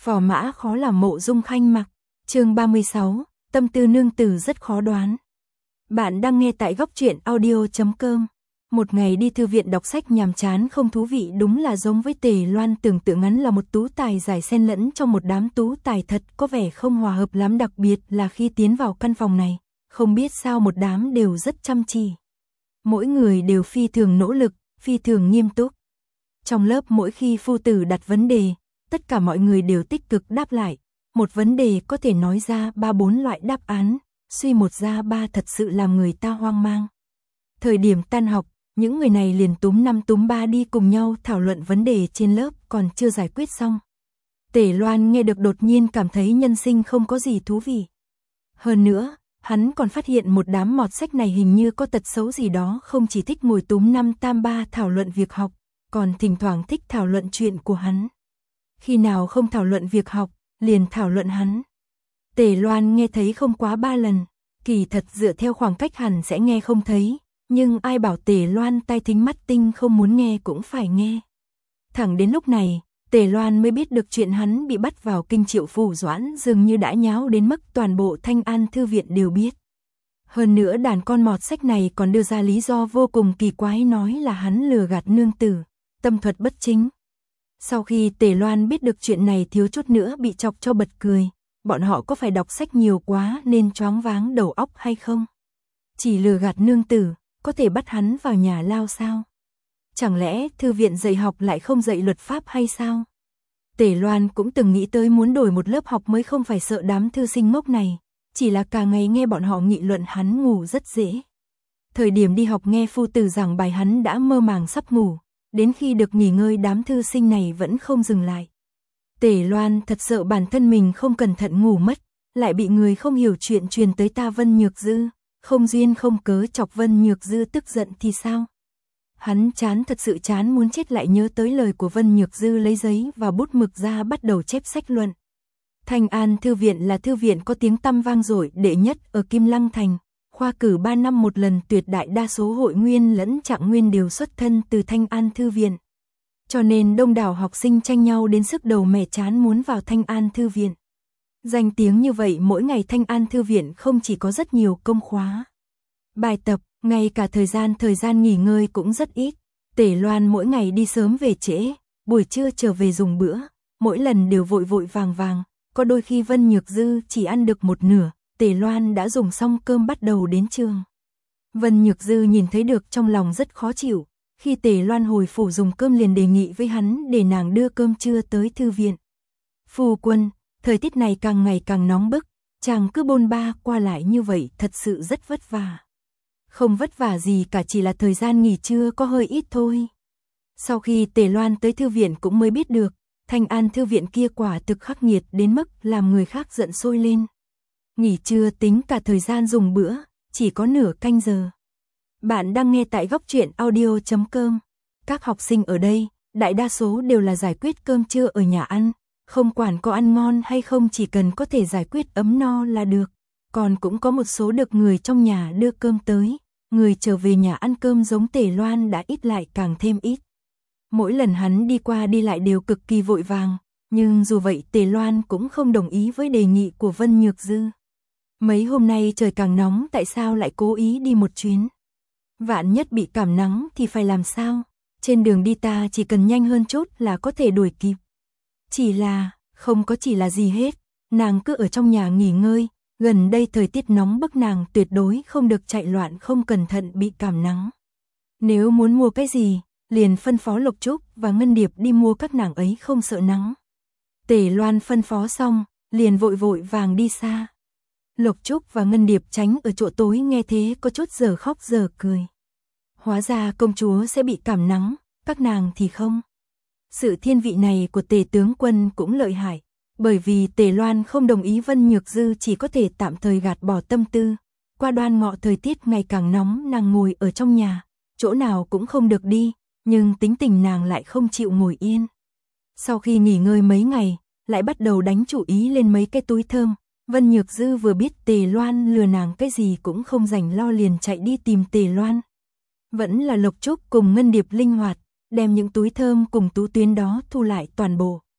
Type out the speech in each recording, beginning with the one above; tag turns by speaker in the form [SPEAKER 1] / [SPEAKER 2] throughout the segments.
[SPEAKER 1] Phò mã khó làm mộ dung khanh mặc. Chương 36, tâm tư nương tử rất khó đoán. Bạn đang nghe tại góc truyện audio.com. Một ngày đi thư viện đọc sách nhàm chán không thú vị đúng là giống với Tề Loan tưởng tượng hắn là một tú tài giải xen lẫn trong một đám tú tài thật có vẻ không hòa hợp lắm, đặc biệt là khi tiến vào căn phòng này, không biết sao một đám đều rất chăm chỉ. Mỗi người đều phi thường nỗ lực, phi thường nghiêm túc. Trong lớp mỗi khi phu tử đặt vấn đề, tất cả mọi người đều tích cực đáp lại. Một vấn đề có thể nói ra 3-4 loại đáp án, suy một ra ba thật sự làm người ta hoang mang. Thời điểm tan học, những người này liền túm 5 túm 3 đi cùng nhau thảo luận vấn đề trên lớp còn chưa giải quyết xong. Tề Loan nghe được đột nhiên cảm thấy nhân sinh không có gì thú vị. Hơn nữa, hắn còn phát hiện một đám mọt sách này hình như có tật xấu gì đó, không chỉ thích ngồi túm 5 tam 3 thảo luận việc học, còn thỉnh thoảng thích thảo luận chuyện của hắn. Khi nào không thảo luận việc học, liền thảo luận hắn. Tề Loan nghe thấy không quá 3 lần, kỳ thật dựa theo khoảng cách hẳn sẽ nghe không thấy, nhưng ai bảo Tề Loan tai thính mắt tinh không muốn nghe cũng phải nghe. Thẳng đến lúc này, Tề Loan mới biết được chuyện hắn bị bắt vào kinh Triệu Phủ Doãn dường như đã nháo đến mức toàn bộ Thanh An Thư viện đều biết. Hơn nữa đàn con mọt sách này còn đưa ra lý do vô cùng kỳ quái, nói là hắn lừa gạt nương tử, tâm thuật bất chính. Sau khi Tề Loan biết được chuyện này thiếu chút nữa bị chọc cho bật cười, bọn họ có phải đọc sách nhiều quá nên choáng váng đầu óc hay không? Chỉ lừa gạt nương tử, có thể bắt hắn vào nhà lao sao? Chẳng lẽ thư viện dạy học lại không dạy luật pháp hay sao? Tề Loan cũng từng nghĩ tới muốn đổi một lớp học mới không phải sợ đám thư sinh ngốc này, chỉ là cả ngày nghe bọn họ nghị luận hắn ngủ rất dễ. Thời điểm đi học nghe phu tử giảng bài hắn đã mơ màng sắp ngủ, đến khi được nghỉ ngơi đám thư sinh này vẫn không dừng lại. Tề Loan thật sợ bản thân mình không cẩn thận ngủ mất, lại bị người không hiểu chuyện truyền tới ta Vân Nhược Dư, không duyên không cớ chọc Vân Nhược Dư tức giận thì sao? Hắn chán, thật sự chán muốn chết, lại nhớ tới lời của Vân Nhược Dư, lấy giấy và bút mực ra bắt đầu chép sách luận. Thanh An Thư viện là thư viện có tiếng tăm vang dội đệ nhất ở Kim Lăng Thành, khoa cử 3 năm một lần, tuyệt đại đa số hội nguyên lẫn trạng nguyên đều xuất thân từ Thanh An Thư viện. Cho nên đông đảo học sinh tranh nhau đến sức đầu mẻ chán muốn vào Thanh An Thư viện. Danh tiếng như vậy, mỗi ngày Thanh An Thư viện không chỉ có rất nhiều công khóa, bài tập, ngay cả thời gian nghỉ ngơi cũng rất ít. Tề Loan mỗi ngày đi sớm về trễ, buổi trưa trở về dùng bữa, mỗi lần đều vội vội vàng vàng, có đôi khi Vân Nhược Dư chỉ ăn được một nửa, Tề Loan đã dùng xong cơm bắt đầu đến trường. Vân Nhược Dư nhìn thấy được trong lòng rất khó chịu, khi Tề Loan hồi phủ dùng cơm liền đề nghị với hắn để nàng đưa cơm trưa tới thư viện. Phu quân, thời tiết này càng ngày càng nóng bức, chàng cứ bôn ba qua lại như vậy thật sự rất vất vả. Không vất vả gì cả, chỉ là thời gian nghỉ trưa có hơi ít thôi. Sau khi Tề Loan tới thư viện cũng mới biết được, Thanh An Thư viện kia quả thực khắc nghiệt đến mức làm người khác giận sôi lên. Nghỉ trưa tính cả thời gian dùng bữa, chỉ có nửa canh giờ. Bạn đang nghe tại góc truyện audio.com. Các học sinh ở đây, đại đa số đều là giải quyết cơm trưa ở nhà ăn, không quản có ăn ngon hay không, chỉ cần có thể giải quyết ấm no là được. Còn cũng có một số được người trong nhà đưa cơm tới, người trở về nhà ăn cơm giống Tề Loan đã ít lại càng thêm ít. Mỗi lần hắn đi qua đi lại đều cực kỳ vội vàng, nhưng dù vậy Tề Loan cũng không đồng ý với đề nghị của Vân Nhược Dư. Mấy hôm nay trời càng nóng, tại sao lại cố ý đi một chuyến? Vạn nhất bị cảm nắng thì phải làm sao? Trên đường đi ta chỉ cần nhanh hơn chút là có thể đuổi kịp. Chỉ là, không có chỉ là gì hết, nàng cứ ở trong nhà nghỉ ngơi, gần đây thời tiết nóng bức, nàng tuyệt đối không được chạy loạn, không cẩn thận bị cảm nắng. Nếu muốn mua cái gì, liền phân phó Lục Trúc và Ngân Điệp đi mua, các nàng ấy không sợ nắng. Tề Loan phân phó xong, liền vội vội vàng đi xa. Lục Trúc và Ngân Điệp tránh ở chỗ tối, nghe thế có chút giờ khóc giờ cười. Hóa ra công chúa sẽ bị cảm nắng, các nàng thì không. Sự thiên vị này của Tề tướng quân cũng lợi hại, bởi vì Tề Loan không đồng ý, Vân Nhược Dư chỉ có thể tạm thời gạt bỏ tâm tư. Qua Đoan Ngọ thời tiết ngày càng nóng, nàng ngồi ở trong nhà, chỗ nào cũng không được đi, nhưng tính tình nàng lại không chịu ngồi yên. Sau khi nghỉ ngơi mấy ngày, lại bắt đầu đánh chủ ý lên mấy cái túi thơm. Vân Nhược Dư vừa biết Tề Loan lừa nàng cái gì cũng không rảnh lo, liền chạy đi tìm Tề Loan. Vẫn là Lục Trúc cùng Ngân Điệp linh hoạt, đem những túi thơm cùng tú tuyến đó thu lại toàn bộ.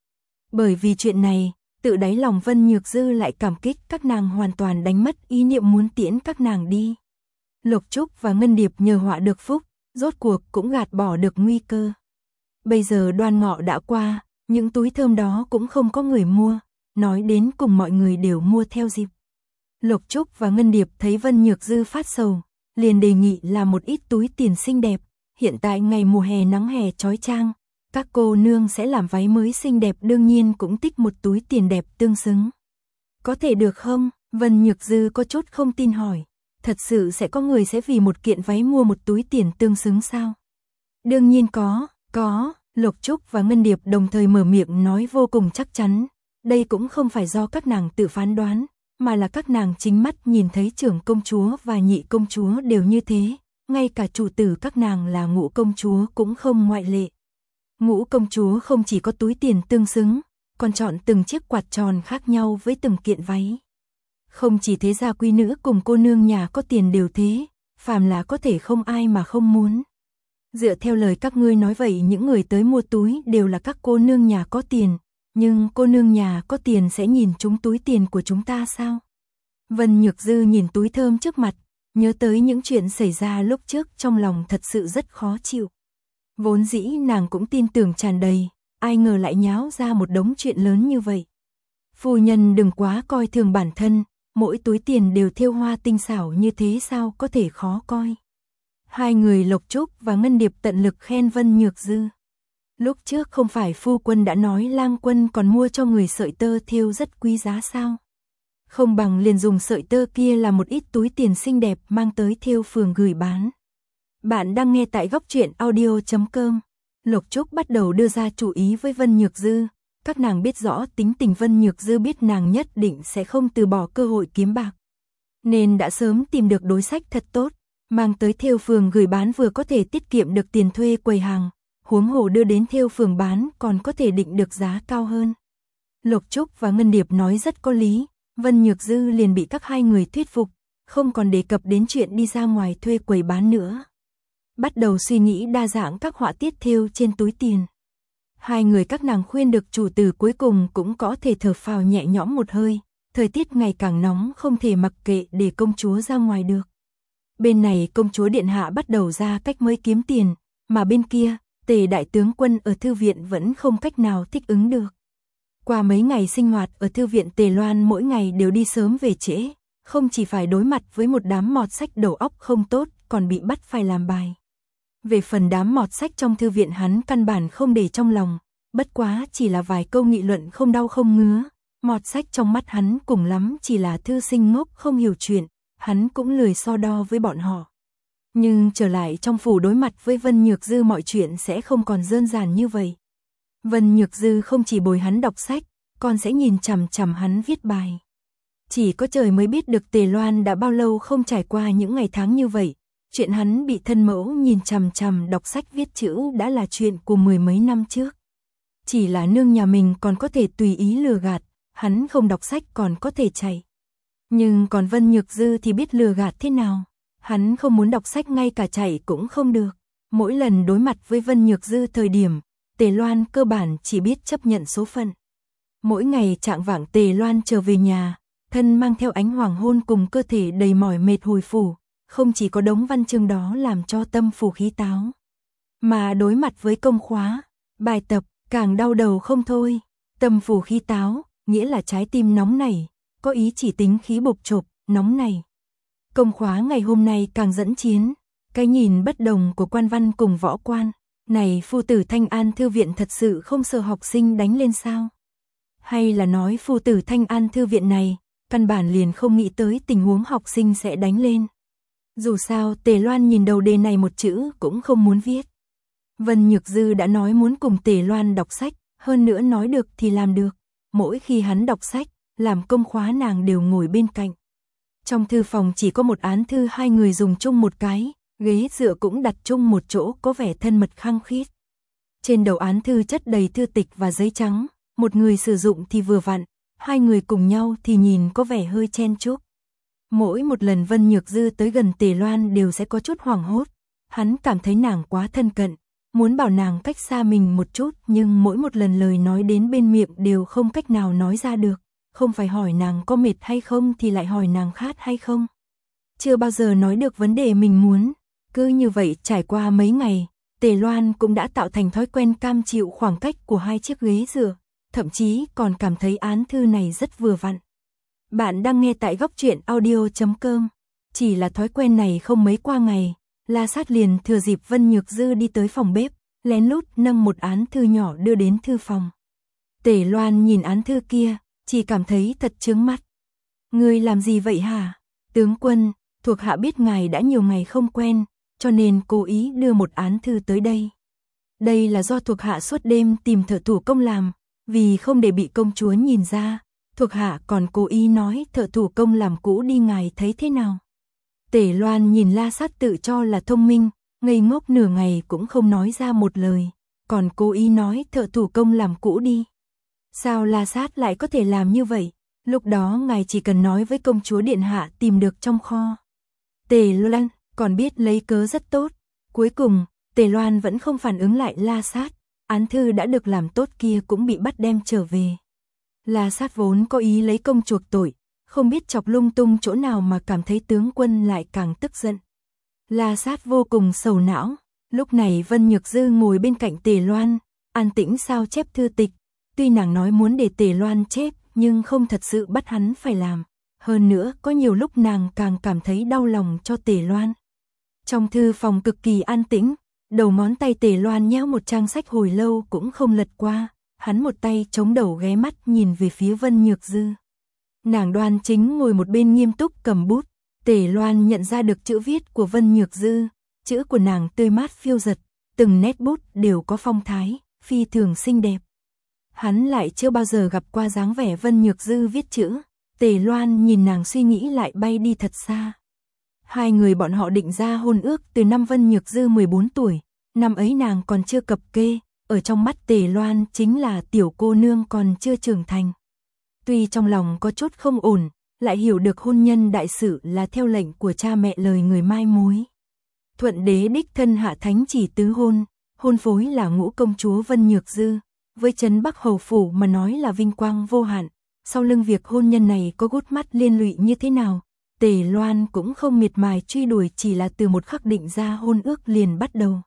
[SPEAKER 1] Bởi vì chuyện này, tự đáy lòng Vân Nhược Dư lại cảm kích các nàng hoàn toàn đánh mất ý niệm muốn tiễn các nàng đi. Lục Trúc và Ngân Điệp nhờ họa được phúc, rốt cuộc cũng gạt bỏ được nguy cơ. Bây giờ Đoan Ngọ đã qua, những túi thơm đó cũng không có người mua, nói đến cùng mọi người đều mua theo dịp. Lục Trúc và Ngân Điệp thấy Vân Nhược Dư phát sầu, liền đề nghị làm một ít túi tiền xinh đẹp, hiện tại ngày mùa hè nắng hè chói chang, các cô nương sẽ làm váy mới xinh đẹp đương nhiên cũng tích một túi tiền đẹp tương xứng. Có thể được không? Vân Nhược Dư có chút không tin hỏi, thật sự sẽ có người sẽ vì một kiện váy mua một túi tiền tương xứng sao? Đương nhiên có, Lục Trúc và Ngân Điệp đồng thời mở miệng nói vô cùng chắc chắn, đây cũng không phải do các nàng tự phán đoán, mà là các nàng chính mắt nhìn thấy trưởng công chúa và nhị công chúa đều như thế, ngay cả chủ tử các nàng là Ngũ công chúa cũng không ngoại lệ. Ngũ công chúa không chỉ có túi tiền tương xứng, còn chọn từng chiếc quạt tròn khác nhau với từng kiện váy. Không chỉ thế gia quý nữ cùng cô nương nhà có tiền đều thế, phàm là có thể không ai mà không muốn. Dựa theo lời các ngươi nói vậy những người tới mua túi đều là các cô nương nhà có tiền, nhưng cô nương nhà có tiền sẽ nhìn chúng túi tiền của chúng ta sao? Vân Nhược Dư nhìn túi thơm trước mặt, nhớ tới những chuyện xảy ra lúc trước trong lòng thật sự rất khó chịu. Vốn dĩ nàng cũng tin tưởng tràn đầy, ai ngờ lại nháo ra một đống chuyện lớn như vậy. Phu nhân đừng quá coi thường bản thân, mỗi túi tiền đều thêu hoa tinh xảo như thế sao có thể khó coi. Hai người Lục Trúc và Ngân Điệp tận lực khen Vân Nhược Dư. Lúc trước không phải phu quân đã nói lang quân còn mua cho người sợi tơ thêu rất quý giá sao? Không bằng liền dùng sợi tơ kia là một ít túi tiền xinh đẹp mang tới thêu phường gửi bán. Bạn đang nghe tại góc truyện audio.com. Lục Trúc bắt đầu đưa ra chủ ý với Vân Nhược Dư. Các nàng biết rõ tính tình Vân Nhược Dư biết nàng nhất định sẽ không từ bỏ cơ hội kiếm bạc. Nên đã sớm tìm được đối sách thật tốt, mang tới thêu phường gửi bán vừa có thể tiết kiệm được tiền thuê quầy hàng, huống hồ đưa đến thêu phường bán còn có thể định được giá cao hơn. Lục Trúc và Ngân Điệp nói rất có lý, Vân Nhược Dư liền bị các hai người thuyết phục, không còn đề cập đến chuyện đi ra ngoài thuê quầy bán nữa. Bắt đầu suy nghĩ đa dạng các họa tiết thêu trên túi tiền. Hai người các nàng khuyên được chủ tử cuối cùng cũng có thể thở phào nhẹ nhõm một hơi, thời tiết ngày càng nóng không thể mặc kệ để công chúa ra ngoài được. Bên này công chúa điện hạ bắt đầu ra cách mới kiếm tiền, mà bên kia, Tề đại tướng quân ở thư viện vẫn không cách nào thích ứng được. Qua mấy ngày sinh hoạt ở thư viện Tề Loan mỗi ngày đều đi sớm về trễ, không chỉ phải đối mặt với một đám mọt sách đầu óc không tốt, còn bị bắt phải làm bài. Về phần đám mọt sách trong thư viện hắn căn bản không để trong lòng, bất quá chỉ là vài câu nghị luận không đau không ngứa, mọt sách trong mắt hắn cùng lắm chỉ là thư sinh ngốc không hiểu chuyện, hắn cũng lười so đo với bọn họ. Nhưng trở lại trong phủ đối mặt với Vân Nhược Dư mọi chuyện sẽ không còn đơn giản như vậy. Vân Nhược Dư không chỉ bồi hắn đọc sách, còn sẽ nhìn chằm chằm hắn viết bài. Chỉ có trời mới biết được Tề Loan đã bao lâu không trải qua những ngày tháng như vậy. Chuyện hắn bị thân mẫu nhìn chằm chằm đọc sách viết chữ đã là chuyện của mười mấy năm trước. Chỉ là nương nhà mình còn có thể tùy ý lừa gạt, hắn không đọc sách còn có thể chạy. Nhưng còn Vân Nhược Dư thì biết lừa gạt thế nào. Hắn không muốn đọc sách ngay cả chạy cũng không được. Mỗi lần đối mặt với Vân Nhược Dư thời điểm, Tề Loan cơ bản chỉ biết chấp nhận số phận. Mỗi ngày chạng vạng Tề Loan trở về nhà, thân mang theo ánh hoàng hôn cùng cơ thể đầy mỏi mệt hồi phủ, không chỉ có đống văn chương đó làm cho tâm phủ khí táo, mà đối mặt với công khóa, bài tập, càng đau đầu không thôi. Tâm phủ khí táo, nghĩa là trái tim nóng nảy, có ý chỉ tính khí bộc chộp, nóng nảy. Công khóa ngày hôm nay càng dẫn chiến, cái nhìn bất đồng của quan văn cùng võ quan. Này phu tử Thanh An thư viện thật sự không sợ học sinh đánh lên sao? Hay là nói phu tử Thanh An thư viện này, căn bản liền không nghĩ tới tình huống học sinh sẽ đánh lên. Dù sao Tề Loan nhìn đầu đề này một chữ cũng không muốn viết. Vân Nhược Dư đã nói muốn cùng Tề Loan đọc sách, hơn nữa nói được thì làm được. Mỗi khi hắn đọc sách, làm công khóa nàng đều ngồi bên cạnh. Trong thư phòng chỉ có một án thư hai người dùng chung một cái, ghế dựa cũng đặt chung một chỗ có vẻ thân mật khăng khít. Trên đầu án thư chất đầy thư tịch và giấy trắng, một người sử dụng thì vừa vặn, hai người cùng nhau thì nhìn có vẻ hơi chen chúc. Mỗi một lần Vân Nhược Dư tới gần Tề Loan đều sẽ có chút hoảng hốt, hắn cảm thấy nàng quá thân cận, muốn bảo nàng cách xa mình một chút, nhưng mỗi một lần lời nói đến bên miệng đều không cách nào nói ra được, không phải hỏi nàng có mệt hay không thì lại hỏi nàng khát hay không. Chưa bao giờ nói được vấn đề mình muốn, cứ như vậy trải qua mấy ngày, Tề Loan cũng đã tạo thành thói quen cam chịu khoảng cách của hai chiếc ghế dựa, thậm chí còn cảm thấy án thư này rất vừa vặn. Bạn đang nghe tại góc truyện audio.com. Chỉ là thói quen này không mấy qua ngày, La Sát liền thừa dịp Vân Nhược Dư đi tới phòng bếp, lén lút nâng một án thư nhỏ đưa đến thư phòng. Tề Loan nhìn án thư kia, chỉ cảm thấy thật chướng mắt. Ngươi làm gì vậy hả? Tướng quân, thuộc hạ biết ngài đã nhiều ngày không quen, cho nên cố ý đưa một án thư tới đây. Đây là do thuộc hạ suốt đêm tìm thợ thủ công làm, vì không để bị công chúa nhìn ra, thuộc hạ còn cố ý nói thợ thủ công làm cũ đi, ngài thấy thế nào? Tề Loan nhìn La Sát tự cho là thông minh, ngây ngốc nửa ngày cũng không nói ra một lời, còn cố ý nói thợ thủ công làm cũ đi. Sao La Sát lại có thể làm như vậy? Lúc đó ngài chỉ cần nói với công chúa điện hạ tìm được trong kho. Tề Loan còn biết lấy cớ rất tốt. Cuối cùng, Tề Loan vẫn không phản ứng lại La Sát, án thư đã được làm tốt kia cũng bị bắt đem trở về. La Sát vốn có ý lấy công chuộc tội, không biết chọc lung tung chỗ nào mà cảm thấy tướng quân lại càng tức giận. La Sát vô cùng sầu não, lúc này Vân Nhược Dư ngồi bên cạnh Tề Loan, an tĩnh sao chép thư tịch, tuy nàng nói muốn để Tề Loan chép, nhưng không thật sự bắt hắn phải làm. Hơn nữa, có nhiều lúc nàng càng cảm thấy đau lòng cho Tề Loan. Trong thư phòng cực kỳ an tĩnh, đầu ngón tay Tề Loan nhéo một trang sách hồi lâu cũng không lật qua, hắn một tay chống đầu ghé mắt nhìn về phía Vân Nhược Dư. Nàng đoan chính ngồi một bên nghiêm túc cầm bút, Tề Loan nhận ra được chữ viết của Vân Nhược Dư, chữ của nàng tươi mát phiêu dật, từng nét bút đều có phong thái, phi thường xinh đẹp. Hắn lại chưa bao giờ gặp qua dáng vẻ Vân Nhược Dư viết chữ, Tề Loan nhìn nàng suy nghĩ lại bay đi thật xa. Hai người bọn họ định ra hôn ước từ năm Vân Nhược Dư 14 tuổi, năm ấy nàng còn chưa cập kê, ở trong mắt Tề Loan chính là tiểu cô nương còn chưa trưởng thành. Tuy trong lòng có chút không ổn, lại hiểu được hôn nhân đại sự là theo lệnh của cha mẹ lời người mai mối. Thuận đế đích thân hạ thánh chỉ tứ hôn, hôn phối là ngũ công chúa Vân Nhược Dư, với trấn Bắc hầu phủ mà nói là vinh quang vô hạn. Sau lưng việc hôn nhân này có gút mắt liên lụy như thế nào, Tề Loan cũng không miệt mài truy đuổi, chỉ là từ một khắc định ra hôn ước liền bắt đầu.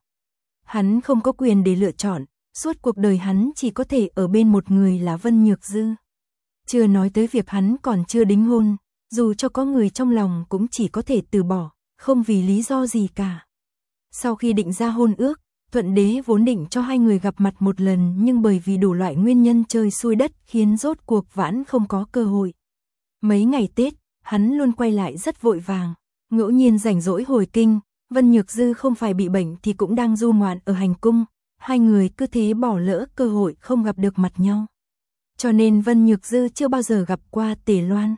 [SPEAKER 1] Hắn không có quyền để lựa chọn, suốt cuộc đời hắn chỉ có thể ở bên một người là Vân Nhược Dư. Chưa nói tới việc hắn còn chưa đính hôn, dù cho có người trong lòng cũng chỉ có thể từ bỏ, không vì lý do gì cả. Sau khi định ra hôn ước, Thuận đế vốn định cho hai người gặp mặt một lần, nhưng bởi vì đủ loại nguyên nhân trời xui đất khiến rốt cuộc vãn không có cơ hội. Mấy ngày Tết, hắn luôn quay lại rất vội vàng, ngẫu nhiên rảnh rỗi hồi kinh, Vân Nhược Dư không phải bị bệnh thì cũng đang du ngoạn ở hành cung, hai người cứ thế bỏ lỡ cơ hội không gặp được mặt nhau. Cho nên Vân Nhược Dư chưa bao giờ gặp qua Tề Loan.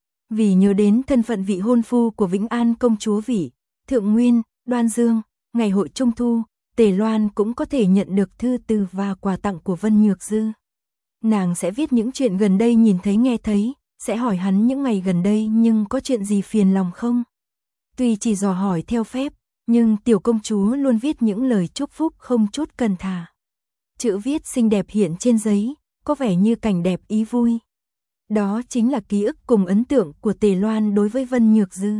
[SPEAKER 1] Vì nhớ đến thân phận vị hôn phu của Vĩnh An công chúa Vĩ, Thượng Nguyên, Đoan Dương, ngày hội Trung Thu, Tề Loan cũng có thể nhận được thư từ và quà tặng của Vân Nhược Dư. Nàng sẽ viết những chuyện gần đây nhìn thấy nghe thấy, sẽ hỏi hắn những ngày gần đây nhưng có chuyện gì phiền lòng không. Tuy chỉ dò hỏi theo phép, nhưng tiểu công chúa luôn viết những lời chúc phúc không chút cần thà. Chữ viết xinh đẹp hiện trên giấy, có vẻ như cảnh đẹp ý vui. Đó chính là ký ức cùng ấn tượng của Tề Loan đối với Vân Nhược Dư.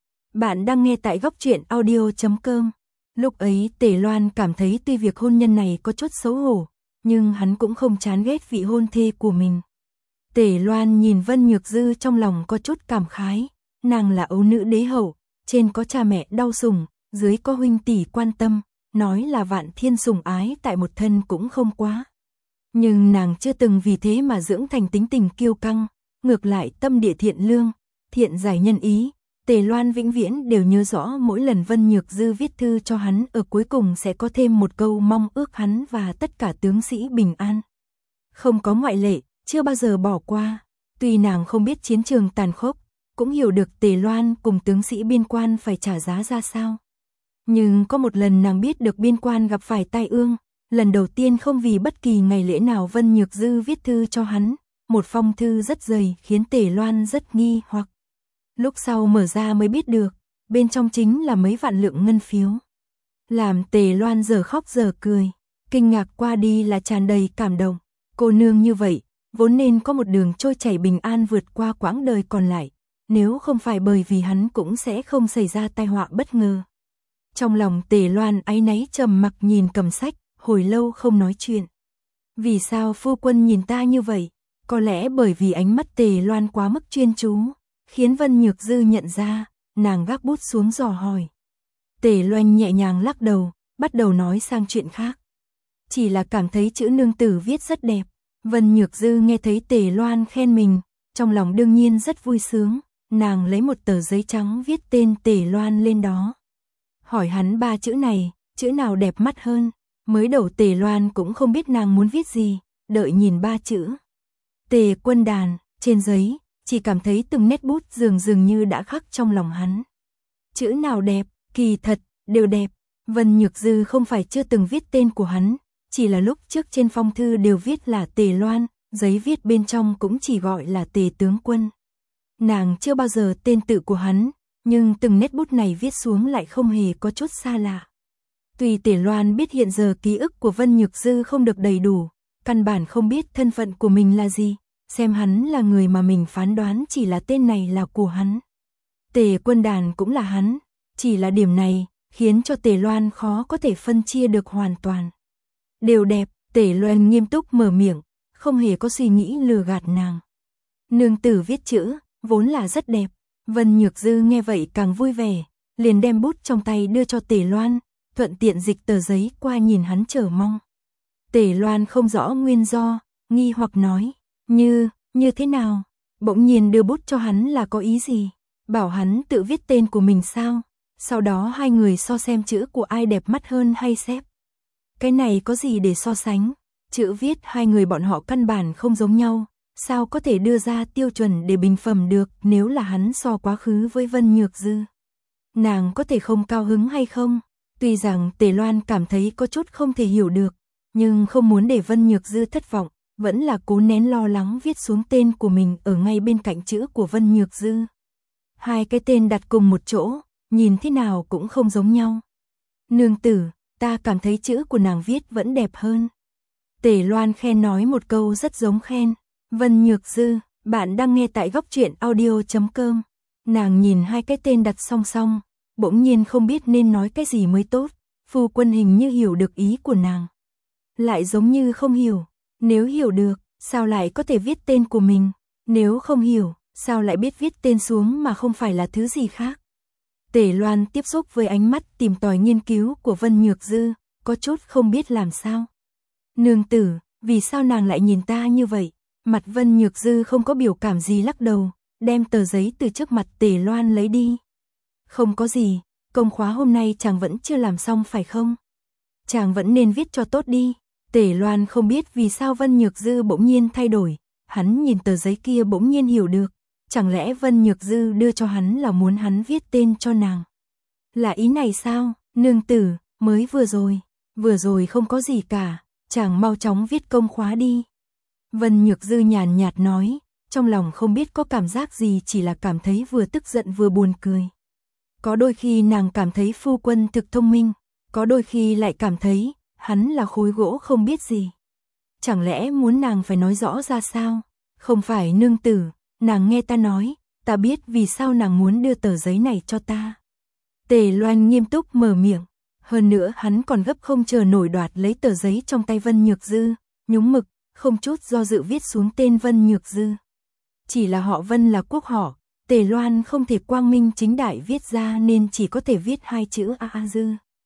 [SPEAKER 1] Bạn đang nghe tại góc truyện audio.com. Lúc ấy Tề Loan cảm thấy tuy việc hôn nhân này có chút xấu hổ, nhưng hắn cũng không chán ghét vị hôn thê của mình. Tề Loan nhìn Vân Nhược Dư trong lòng có chút cảm khái, nàng là ấu nữ đế hậu, trên có cha mẹ đau sủng, dưới có huynh tỷ quan tâm, nói là vạn thiên sủng ái tại một thân cũng không quá. Nhưng nàng chưa từng vì thế mà dưỡng thành tính tình kiêu căng, ngược lại tâm địa thiện lương, thiện giải nhân ý. Tề Loan vĩnh viễn đều nhớ rõ mỗi lần Vân Nhược Dư viết thư cho hắn ở cuối cùng sẽ có thêm một câu mong ước hắn và tất cả tướng sĩ bình an. Không có ngoại lệ, chưa bao giờ bỏ qua. Tuy nàng không biết chiến trường tàn khốc, cũng hiểu được Tề Loan cùng tướng sĩ biên quan phải trả giá ra sao. Nhưng có một lần nàng biết được biên quan gặp phải tai ương, lần đầu tiên không vì bất kỳ ngày lễ nào Vân Nhược Dư viết thư cho hắn, một phong thư rất dày khiến Tề Loan rất nghi hoặc. Lúc sau mở ra mới biết được, bên trong chính là mấy vạn lượng ngân phiếu. Làm Tề Loan giờ khóc giờ cười, kinh ngạc qua đi là tràn đầy cảm động. Cô nương như vậy, vốn nên có một đường trôi chảy bình an vượt qua quãng đời còn lại, nếu không phải bởi vì hắn cũng sẽ không xảy ra tai họa bất ngờ. Trong lòng Tề Loan áy náy trầm mặc nhìn cầm sách, hồi lâu không nói chuyện. Vì sao phu quân nhìn ta như vậy? Có lẽ bởi vì ánh mắt Tề Loan quá mức chuyên chú, khiến Vân Nhược Dư nhận ra, nàng gác bút xuống dò hỏi. Tề Loan nhẹ nhàng lắc đầu, bắt đầu nói sang chuyện khác. Chỉ là cảm thấy chữ nương tử viết rất đẹp. Vân Nhược Dư nghe thấy Tề Loan khen mình, trong lòng đương nhiên rất vui sướng, nàng lấy một tờ giấy trắng viết tên Tề Loan lên đó. Hỏi hắn 3 chữ này, chữ nào đẹp mắt hơn? Mới đầu Tề Loan cũng không biết nàng muốn viết gì, đợi nhìn 3 chữ. Tề Quân Đàn, trên giấy, chỉ cảm thấy từng nét bút dường như đã khắc trong lòng hắn. Chữ nào đẹp, kỳ thật, đều đẹp. Vân Nhược Dư không phải chưa từng viết tên của hắn, chỉ là lúc trước trên phong thư đều viết là Tề Loan, giấy viết bên trong cũng chỉ gọi là Tề Tướng Quân. Nàng chưa bao giờ tên tự của hắn, nhưng từng nét bút này viết xuống lại không hề có chút xa lạ. Tuy Tề Loan biết hiện giờ ký ức của Vân Nhược Dư không được đầy đủ, căn bản không biết thân phận của mình là gì, xem hắn là người mà mình phán đoán chỉ là tên này là của hắn. Tề Quân Đàn cũng là hắn, chỉ là điểm này, khiến cho Tề Loan khó có thể phân chia được hoàn toàn. Đều đẹp, Tề Loan nghiêm túc mở miệng, không hề có suy nghĩ lừa gạt nàng. Nương tử viết chữ, vốn là rất đẹp. Vân Nhược Dư nghe vậy càng vui vẻ, liền đem bút trong tay đưa cho Tề Loan, thuận tiện dịch tờ giấy qua nhìn hắn chờ mong. Tề Loan không rõ nguyên do, nghi hoặc nói, như thế nào? Bỗng nhiên đưa bút cho hắn là có ý gì? Bảo hắn tự viết tên của mình sao? Sau đó hai người so xem chữ của ai đẹp mắt hơn hay xếp. Cái này có gì để so sánh? Chữ viết hai người bọn họ căn bản không giống nhau, sao có thể đưa ra tiêu chuẩn để bình phẩm được nếu là hắn so quá khứ với Vân Nhược Dư? Nàng có thể không cao hứng hay không? Tuy rằng Tề Loan cảm thấy có chút không thể hiểu được, nhưng không muốn để Vân Nhược Dư thất vọng, vẫn là cố nén lo lắng viết xuống tên của mình ở ngay bên cạnh chữ của Vân Nhược Dư. Hai cái tên đặt cùng một chỗ, nhìn thế nào cũng không giống nhau. Nương tử, ta cảm thấy chữ của nàng viết vẫn đẹp hơn. Tề Loan khen nói một câu rất giống khen. Vân Nhược Dư, bạn đang nghe tại góc truyện audio.com. Nàng nhìn hai cái tên đặt song song, bỗng nhiên không biết nên nói cái gì mới tốt. Phu quân hình như hiểu được ý của nàng, lại giống như không hiểu. Nếu hiểu được, sao lại có thể viết tên của mình? Nếu không hiểu, sao lại biết viết tên xuống mà không phải là thứ gì khác? Tề Loan tiếp xúc với ánh mắt tìm tòi nghiên cứu của Vân Nhược Dư, có chút không biết làm sao. Nương tử, vì sao nàng lại nhìn ta như vậy? Mặt Vân Nhược Dư không có biểu cảm gì lắc đầu, đem tờ giấy từ trước mặt Tề Loan lấy đi. Không có gì, công khóa hôm nay chàng vẫn chưa làm xong phải không? Chàng vẫn nên viết cho tốt đi. Tề Loan không biết vì sao Vân Nhược Dư bỗng nhiên thay đổi, hắn nhìn tờ giấy kia bỗng nhiên hiểu được, chẳng lẽ Vân Nhược Dư đưa cho hắn là muốn hắn viết tên cho nàng? Là ý này sao? Nương tử, mới vừa rồi không có gì cả, chàng mau chóng viết công khóa đi. Vân Nhược Dư nhàn nhạt nói, trong lòng không biết có cảm giác gì, chỉ là cảm thấy vừa tức giận vừa buồn cười. Có đôi khi nàng cảm thấy phu quân thực thông minh, có đôi khi lại cảm thấy hắn là khối gỗ không biết gì. Chẳng lẽ muốn nàng phải nói rõ ra sao? Không phải nương tử, nàng nghe ta nói, ta biết vì sao nàng muốn đưa tờ giấy này cho ta. Tề Loan nghiêm túc mở miệng, hơn nữa hắn còn gấp không chờ nổi đoạt lấy tờ giấy trong tay Vân Nhược Dư, nhúng mực, không chút do dự viết xuống tên Vân Nhược Dư. Chỉ là họ Vân là quốc họ, Tề Loan không thể quang minh chính đại viết ra nên chỉ có thể viết hai chữ A Dư.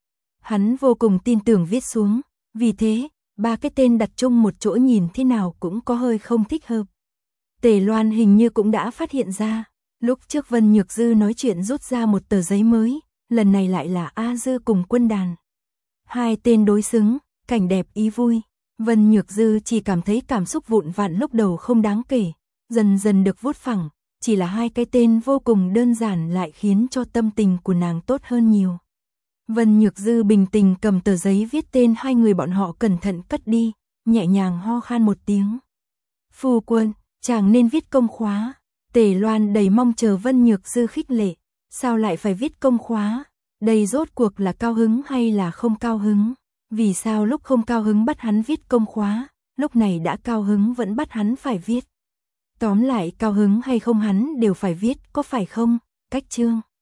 [SPEAKER 1] Hắn vô cùng tin tưởng viết xuống, vì thế, ba cái tên đặt chung một chỗ nhìn thế nào cũng có hơi không thích hợp. Tề Loan hình như cũng đã phát hiện ra, lúc trước Vân Nhược Dư nói chuyện rút ra một tờ giấy mới, lần này lại là A Dư cùng Quân Đàn. Hai tên đối xứng, cảnh đẹp ý vui. Vân Nhược Dư chỉ cảm thấy cảm xúc vụn vặt lúc đầu không đáng kể, dần dần được vuốt phẳng, chỉ là hai cái tên vô cùng đơn giản lại khiến cho tâm tình của nàng tốt hơn nhiều. Vân Nhược Dư bình tĩnh cầm tờ giấy viết tên hai người bọn họ cẩn thận cất đi, nhẹ nhàng ho khan một tiếng. Phu quân, chàng nên viết công khóa. Tề Loan đầy mong chờ Vân Nhược Dư khích lệ, sao lại phải viết công khóa? Đây rốt cuộc là cao hứng hay là không cao hứng? Vì sao lúc không cao hứng bắt hắn viết công khóa, lúc này đã cao hứng vẫn bắt hắn phải viết? Tóm lại cao hứng hay không hắn đều phải viết, có phải không? Cách chương